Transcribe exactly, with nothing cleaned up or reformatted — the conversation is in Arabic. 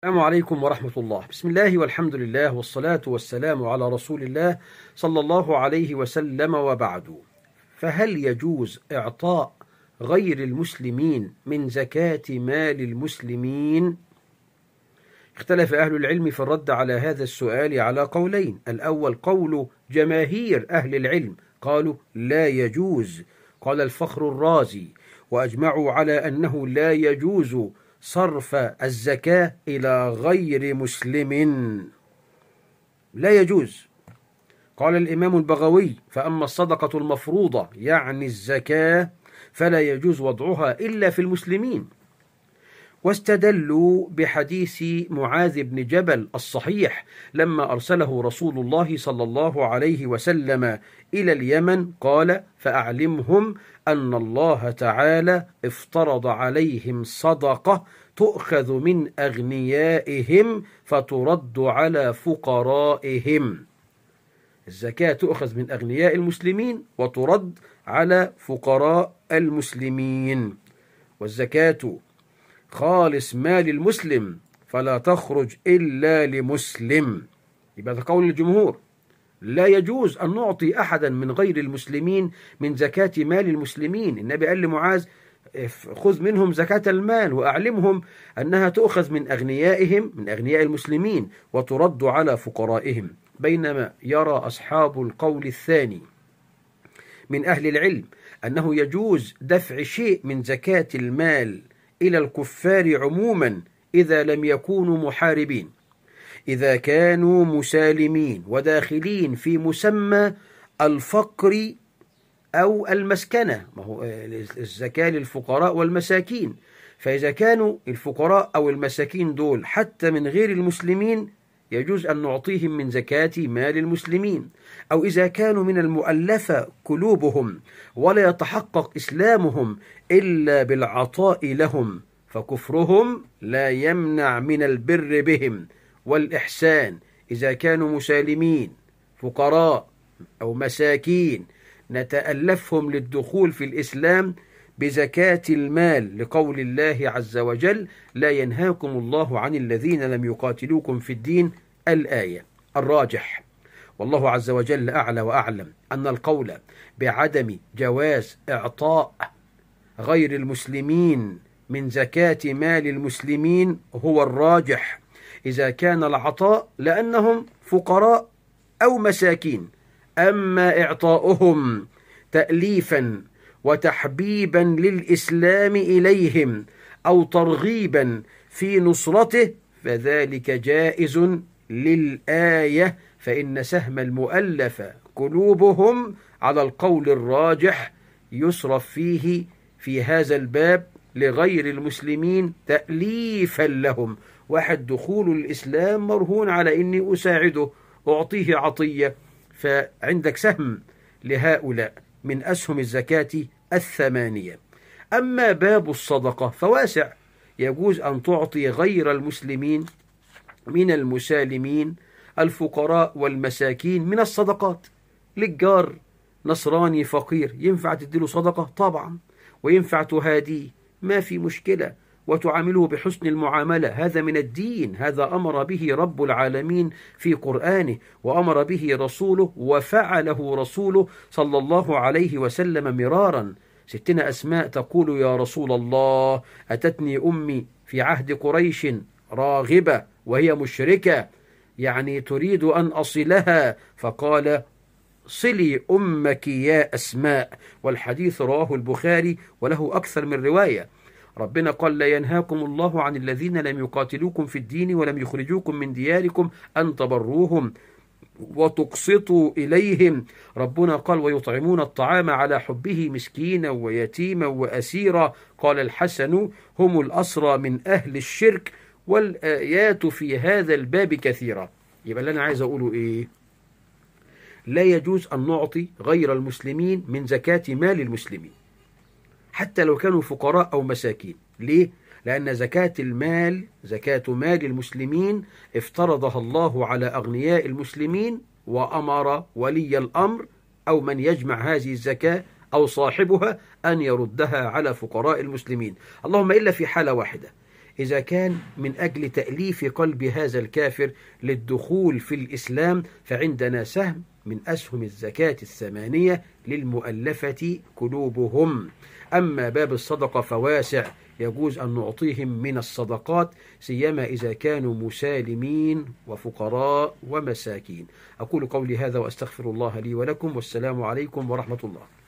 السلام عليكم ورحمة الله. بسم الله والحمد لله والصلاة والسلام على رسول الله صلى الله عليه وسلم، وبعد. فهل يجوز إعطاء غير المسلمين من زكاة مال المسلمين؟ اختلف أهل العلم في الرد على هذا السؤال على قولين. الأول قول جماهير أهل العلم، قالوا لا يجوز. قال الفخر الرازي: وأجمعوا على أنه لا يجوز صرف الزكاة إلى غير مسلم، لا يجوز. قال الإمام البغوي: فأما الصدقة المفروضة يعني الزكاة فلا يجوز وضعها إلا في المسلمين. واستدلوا بحديث معاذ بن جبل الصحيح لما أرسله رسول الله صلى الله عليه وسلم إلى اليمن، قال: فأعلمهم أن الله تعالى افترض عليهم صدقة تؤخذ من أغنيائهم فترد على فقرائهم. الزكاة تؤخذ من أغنياء المسلمين وترد على فقراء المسلمين. والزكاة خالص مال المسلم فلا تخرج إلا لمسلم. يبقى ده قول الجمهور، لا يجوز أن نعطي أحدا من غير المسلمين من زكاة مال المسلمين. النبي قال لمعاذ: خذ منهم زكاة المال وأعلمهم أنها تؤخذ من أغنيائهم من أغنياء المسلمين وترد على فقرائهم. بينما يرى أصحاب القول الثاني من أهل العلم أنه يجوز دفع شيء من زكاة المال إلى الكفار عموما إذا لم يكونوا محاربين، إذا كانوا مسالمين وداخلين في مسمى الفقر أو المسكنة. ما هو الزكاة للفقراء والمساكين، فإذا كانوا الفقراء أو المساكين دول حتى من غير المسلمين يجوز أن نعطيهم من زكاة مال المسلمين. أو إذا كانوا من المؤلفة قلوبهم ولا يتحقق إسلامهم إلا بالعطاء لهم، فكفرهم لا يمنع من البر بهم والإحسان. إذا كانوا مسالمين فقراء أو مساكين نتألفهم للدخول في الإسلام بزكاة المال، لقول الله عز وجل: لا ينهاكم الله عن الذين لم يقاتلوكم في الدين، الآية. الراجح والله عز وجل أعلى وأعلم أن القول بعدم جواز إعطاء غير المسلمين من زكاة مال المسلمين هو الراجح إذا كان العطاء لأنهم فقراء أو مساكين. أما إعطاؤهم تأليفا وتحبيبا للإسلام إليهم أو ترغيبا في نصرته فذلك جائز للآية، فإن سهم المؤلف قلوبهم على القول الراجح يصرف فيه في هذا الباب لغير المسلمين تأليفا لهم. واحد دخول الإسلام مرهون على إني أساعده، أعطيه عطية، فعندك سهم لهؤلاء من أسهم الزكاة الثمانية. أما باب الصدقة فواسع، يجوز أن تعطي غير المسلمين من المسالمين الفقراء والمساكين من الصدقات. للجار نصراني فقير ينفع تديله صدقة طبعا، وينفع تهاديه، ما في مشكلة، وتعامله بحسن المعاملة. هذا من الدين، هذا أمر به رب العالمين في قرآنه وأمر به رسوله وفعله رسوله صلى الله عليه وسلم مرارا. ستنا أسماء تقول: يا رسول الله، أتتني أمي في عهد قريش راغبة وهي مشركة، يعني تريد أن أصلها، فقال: صلي أمك يا أسماء. والحديث رواه البخاري وله أكثر من رواية. ربنا قال: لا ينهاكم الله عن الذين لم يقاتلوكم في الدين ولم يخرجوكم من دياركم أن تبروهم وتقسطوا إليهم. ربنا قال: ويطعمون الطعام على حبه مسكينا ويتيما وأسيرا. قال الحسن: هم الأسرى من أهل الشرك. والآيات في هذا الباب كثيرة. يبقى اللي أنا عايز أقوله إيه؟ لا يجوز أن نعطي غير المسلمين من زكاة مال المسلمين حتى لو كانوا فقراء أو مساكين. ليه؟ لأن زكاة المال زكاة مال المسلمين افترضها الله على أغنياء المسلمين، وأمر ولي الأمر أو من يجمع هذه الزكاة أو صاحبها أن يردها على فقراء المسلمين، اللهم إلا في حالة واحدة: إذا كان من أجل تأليف قلب هذا الكافر للدخول في الإسلام فعندنا سهم من أسهم الزكاة الثمانية للمؤلفة قلوبهم. أما باب الصدقة فواسع، يجوز أن نعطيهم من الصدقات سيما إذا كانوا مسالمين وفقراء ومساكين. أقول قولي هذا وأستغفر الله لي ولكم، والسلام عليكم ورحمة الله.